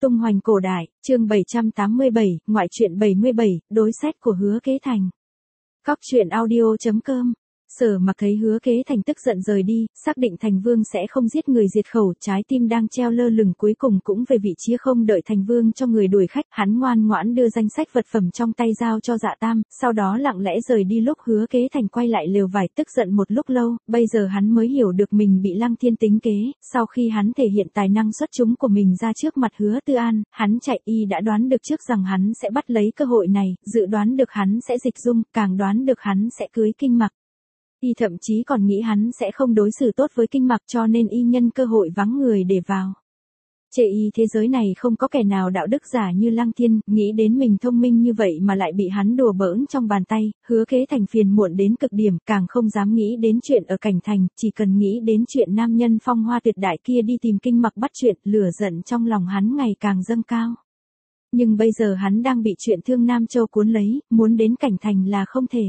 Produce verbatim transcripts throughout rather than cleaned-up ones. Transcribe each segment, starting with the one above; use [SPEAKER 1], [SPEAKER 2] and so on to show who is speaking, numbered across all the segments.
[SPEAKER 1] Tung hoành cổ đại, chương bảy trăm tám mươi bảy, ngoại truyện bảy mươi bảy, đối sách của Hứa Kế Thành. Cóc truyện audio chấm com. Sở Mặc thấy Hứa Kế Thành tức giận rời đi, xác định Thành Vương sẽ không giết người diệt khẩu, trái tim đang treo lơ lửng cuối cùng cũng về vị trí, không đợi Thành Vương cho người đuổi khách, hắn ngoan ngoãn đưa danh sách vật phẩm trong tay giao cho Dạ Tam, sau đó lặng lẽ rời đi. Lúc Hứa Kế Thành quay lại lều vải tức giận một lúc lâu, bây giờ hắn mới hiểu được mình bị Lăng Thiên tính kế, sau khi hắn thể hiện tài năng xuất chúng của mình ra trước mặt Hứa Tư An, hắn chạy y đã đoán được trước rằng hắn sẽ bắt lấy cơ hội này, dự đoán được hắn sẽ dịch dung, càng đoán được hắn sẽ cưới Kinh Mặc. Y thậm chí còn nghĩ hắn sẽ không đối xử tốt với Kinh Mặc, cho nên y nhân cơ hội vắng người để vào. Chê y thế giới này không có kẻ nào đạo đức giả như Lăng Thiên, nghĩ đến mình thông minh như vậy mà lại bị hắn đùa bỡn trong bàn tay, Hứa Kế Thành phiền muộn đến cực điểm, càng không dám nghĩ đến chuyện ở Cảnh Thành, chỉ cần nghĩ đến chuyện nam nhân phong hoa tuyệt đại kia đi tìm Kinh Mặc bắt chuyện, lửa giận trong lòng hắn ngày càng dâng cao. Nhưng bây giờ hắn đang bị chuyện Thương Nam Châu cuốn lấy, muốn đến Cảnh Thành là không thể.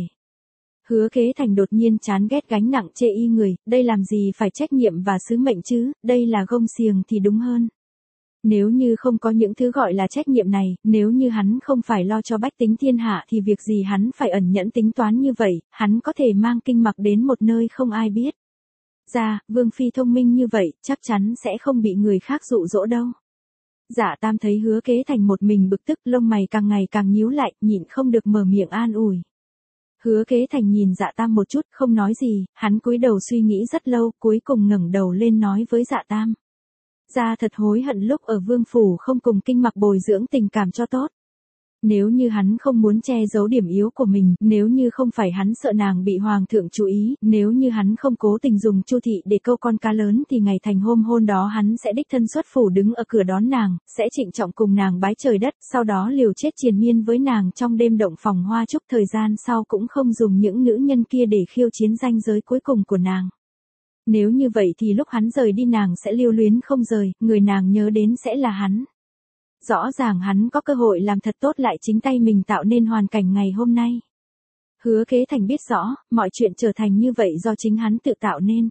[SPEAKER 1] Hứa Kế Thành đột nhiên chán ghét gánh nặng chê y người, đây làm gì phải trách nhiệm và sứ mệnh chứ, đây là gông xiềng thì đúng hơn. Nếu như không có những thứ gọi là trách nhiệm này, nếu như hắn không phải lo cho bách tính thiên hạ thì việc gì hắn phải ẩn nhẫn tính toán như vậy, hắn có thể mang Kinh Mặc đến một nơi không ai biết. Ra, Vương Phi thông minh như vậy, chắc chắn sẽ không bị người khác dụ dỗ đâu. Dạ Tam thấy Hứa Kế Thành một mình bực tức, lông mày càng ngày càng nhíu lại, nhịn không được mở miệng an ủi. Hứa Kế Thành nhìn Dạ Tam một chút, không nói gì, hắn cúi đầu suy nghĩ rất lâu, cuối cùng ngẩng đầu lên nói với Dạ Tam. Ra thật hối hận lúc ở Vương Phủ không cùng Kinh Mặc bồi dưỡng tình cảm cho tốt. Nếu như hắn không muốn che giấu điểm yếu của mình, nếu như không phải hắn sợ nàng bị Hoàng thượng chú ý, nếu như hắn không cố tình dùng Chu thị để câu con cá lớn thì ngày thành hôm hôn đó hắn sẽ đích thân xuất phủ đứng ở cửa đón nàng, sẽ trịnh trọng cùng nàng bái trời đất, sau đó liều chết triền miên với nàng trong đêm động phòng hoa chúc, thời gian sau cũng không dùng những nữ nhân kia để khiêu chiến ranh giới cuối cùng của nàng. Nếu như vậy thì lúc hắn rời đi nàng sẽ lưu luyến không rời, người nàng nhớ đến sẽ là hắn. Rõ ràng hắn có cơ hội làm thật tốt lại chính tay mình tạo nên hoàn cảnh ngày hôm nay. Hứa Kế Thành biết rõ, mọi chuyện trở thành như vậy do chính hắn tự tạo nên.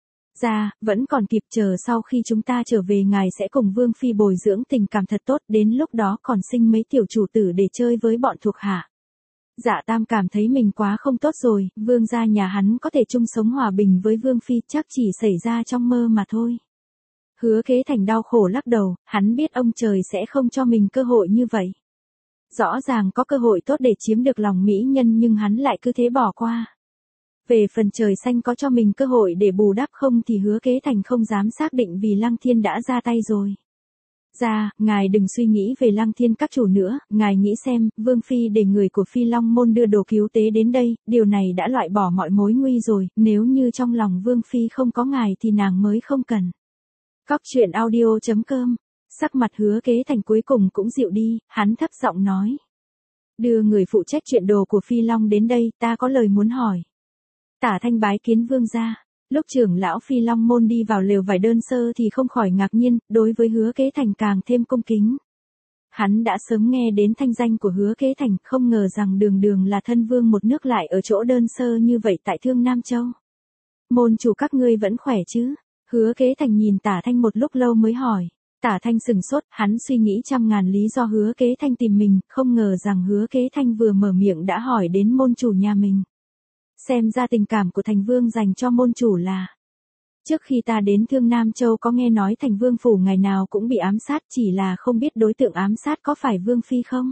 [SPEAKER 1] Ra, vẫn còn kịp, chờ sau khi chúng ta trở về ngài sẽ cùng Vương Phi bồi dưỡng tình cảm thật tốt, đến lúc đó còn sinh mấy tiểu chủ tử để chơi với bọn thuộc hạ. Dạ Tam cảm thấy mình quá không tốt rồi, Vương gia nhà hắn có thể chung sống hòa bình với Vương Phi chắc chỉ xảy ra trong mơ mà thôi. Hứa Kế Thành đau khổ lắc đầu, hắn biết ông trời sẽ không cho mình cơ hội như vậy. Rõ ràng có cơ hội tốt để chiếm được lòng mỹ nhân nhưng hắn lại cứ thế bỏ qua. Về phần trời xanh có cho mình cơ hội để bù đắp không thì Hứa Kế Thành không dám xác định vì Lăng Thiên đã ra tay rồi. Ra, ngài đừng suy nghĩ về Lăng Thiên các chủ nữa, ngài nghĩ xem, Vương Phi để người của Phi Long Môn đưa đồ cứu tế đến đây, điều này đã loại bỏ mọi mối nguy rồi, nếu như trong lòng Vương Phi không có ngài thì nàng mới không cần. Cóc truyện audio chấm com. Sắc mặt Hứa Kế Thành cuối cùng cũng dịu đi, hắn thấp giọng nói. Đưa người phụ trách chuyện đồ của Phi Long đến đây, ta có lời muốn hỏi. Tả Thanh bái kiến vương gia. Lúc trưởng lão Phi Long Môn đi vào lều vải đơn sơ thì không khỏi ngạc nhiên, đối với Hứa Kế Thành càng thêm cung kính. Hắn đã sớm nghe đến thanh danh của Hứa Kế Thành, không ngờ rằng đường đường là thân vương một nước lại ở chỗ đơn sơ như vậy tại Thương Nam Châu. Môn chủ các ngươi vẫn khỏe chứ? Hứa Kế Thành nhìn Tả Thanh một lúc lâu mới hỏi. Tả Thanh sừng sốt, hắn suy nghĩ trăm ngàn lý do Hứa Kế Thanh tìm mình, không ngờ rằng Hứa Kế Thanh vừa mở miệng đã hỏi đến môn chủ nhà mình. Xem ra tình cảm của Thành Vương dành cho môn chủ là. Trước khi ta đến Thương Nam Châu có nghe nói Thành Vương phủ ngày nào cũng bị ám sát, chỉ là không biết đối tượng ám sát có phải Vương Phi không?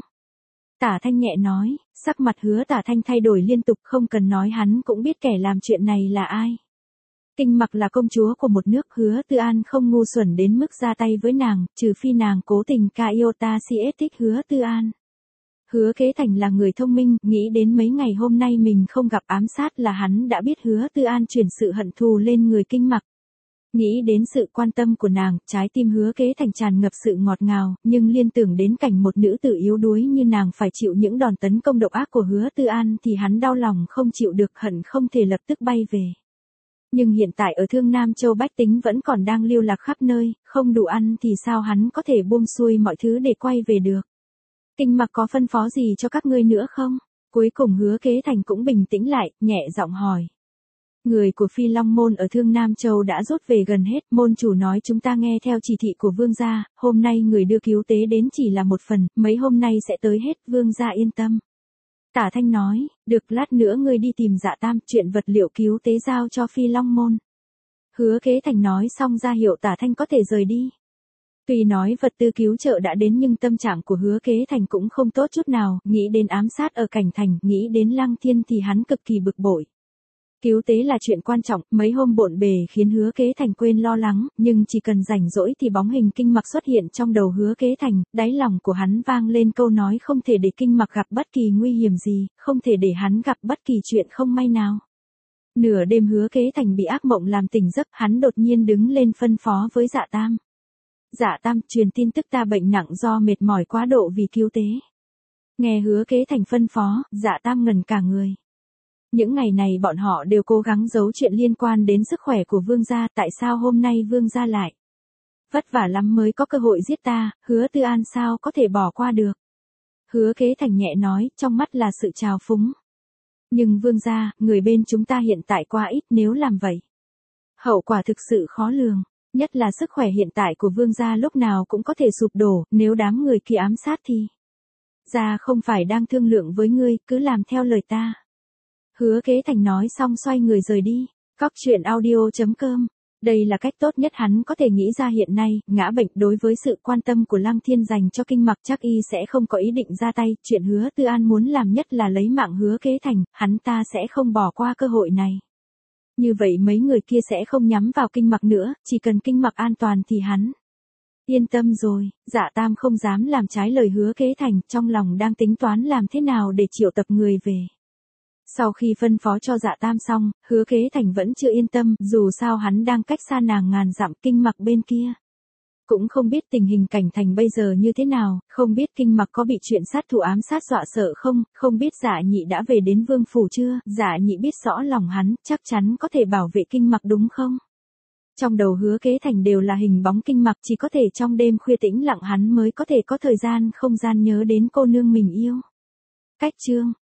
[SPEAKER 1] Tả Thanh nhẹ nói, sắc mặt Hứa Tả Thanh thay đổi liên tục, không cần nói hắn cũng biết kẻ làm chuyện này là ai. Kinh Mặc là công chúa của một nước, Hứa Tư An không ngu xuẩn đến mức ra tay với nàng, trừ phi nàng cố tình ca iota si thích Hứa Tư An. Hứa Kế Thành là người thông minh, nghĩ đến mấy ngày hôm nay mình không gặp ám sát là hắn đã biết Hứa Tư An chuyển sự hận thù lên người Kinh Mặc. Nghĩ đến sự quan tâm của nàng, trái tim Hứa Kế Thành tràn ngập sự ngọt ngào, nhưng liên tưởng đến cảnh một nữ tử yếu đuối như nàng phải chịu những đòn tấn công độc ác của Hứa Tư An thì hắn đau lòng không chịu được, hận không thể lập tức bay về. Nhưng hiện tại ở Thương Nam Châu bách tính vẫn còn đang lưu lạc khắp nơi, không đủ ăn thì sao hắn có thể buông xuôi mọi thứ để quay về được. Kinh Mặc có phân phó gì cho các ngươi nữa không? Cuối cùng Hứa Kế Thành cũng bình tĩnh lại, nhẹ giọng hỏi. Người của Phi Long Môn ở Thương Nam Châu đã rút về gần hết, môn chủ nói chúng ta nghe theo chỉ thị của vương gia, hôm nay người đưa cứu tế đến chỉ là một phần, mấy hôm nay sẽ tới hết, vương gia yên tâm. Tả Thanh nói, được, lát nữa ngươi đi tìm Dạ Tam, chuyện vật liệu cứu tế giao cho Phi Long Môn. Hứa Kế Thành nói xong ra hiệu Tả Thanh có thể rời đi. Tuy nói vật tư cứu trợ đã đến nhưng tâm trạng của Hứa Kế Thành cũng không tốt chút nào, nghĩ đến ám sát ở Cảnh Thành, nghĩ đến Lăng Thiên thì hắn cực kỳ bực bội. Cứu tế là chuyện quan trọng, mấy hôm bộn bề khiến Hứa Kế Thành quên lo lắng, nhưng chỉ cần rảnh rỗi thì bóng hình Kinh Mặc xuất hiện trong đầu Hứa Kế Thành, đáy lòng của hắn vang lên câu nói không thể để Kinh Mặc gặp bất kỳ nguy hiểm gì, không thể để hắn gặp bất kỳ chuyện không may nào. Nửa đêm Hứa Kế Thành bị ác mộng làm tỉnh giấc, hắn đột nhiên đứng lên phân phó với Dạ Tam. Dạ Tam, truyền tin tức ta bệnh nặng do mệt mỏi quá độ vì cứu tế. Nghe Hứa Kế Thành phân phó, Dạ Tam ngẩn cả người. Những ngày này bọn họ đều cố gắng giấu chuyện liên quan đến sức khỏe của vương gia, tại sao hôm nay vương gia lại vất vả lắm mới có cơ hội giết ta, Hứa Tư An sao có thể bỏ qua được. Hứa Kế Thành nhẹ nói, trong mắt là sự trào phúng. Nhưng vương gia, người bên chúng ta hiện tại quá ít, nếu làm vậy, hậu quả thực sự khó lường, nhất là sức khỏe hiện tại của vương gia lúc nào cũng có thể sụp đổ, nếu đám người kia ám sát thì. Gia không phải đang thương lượng với ngươi, cứ làm theo lời ta. Hứa Kế Thành nói xong xoay người rời đi. Cóc truyện audio chấm com. Đây là cách tốt nhất hắn có thể nghĩ ra hiện nay, ngã bệnh đối với sự quan tâm của Lăng Thiên dành cho Kinh Mặc chắc y sẽ không có ý định ra tay, chuyện Hứa Tư An muốn làm nhất là lấy mạng Hứa Kế Thành, hắn ta sẽ không bỏ qua cơ hội này. Như vậy mấy người kia sẽ không nhắm vào Kinh Mặc nữa, chỉ cần Kinh Mặc an toàn thì hắn yên tâm rồi. Dạ Tam không dám làm trái lời Hứa Kế Thành, trong lòng đang tính toán làm thế nào để triệu tập người về. Sau khi phân phó cho Dạ Tam xong, Hứa Kế Thành vẫn chưa yên tâm, dù sao hắn đang cách xa nàng ngàn dặm, Kinh Mặc bên kia cũng không biết tình hình Cảnh Thành bây giờ như thế nào, không biết Kinh Mặc có bị chuyện sát thủ ám sát dọa sợ không, không biết Dạ Nhị đã về đến vương phủ chưa, Dạ Nhị biết rõ lòng hắn, chắc chắn có thể bảo vệ Kinh Mặc đúng không? Trong đầu Hứa Kế Thành đều là hình bóng Kinh Mặc, chỉ có thể trong đêm khuya tĩnh lặng hắn mới có thể có thời gian không gian nhớ đến cô nương mình yêu. Cách chương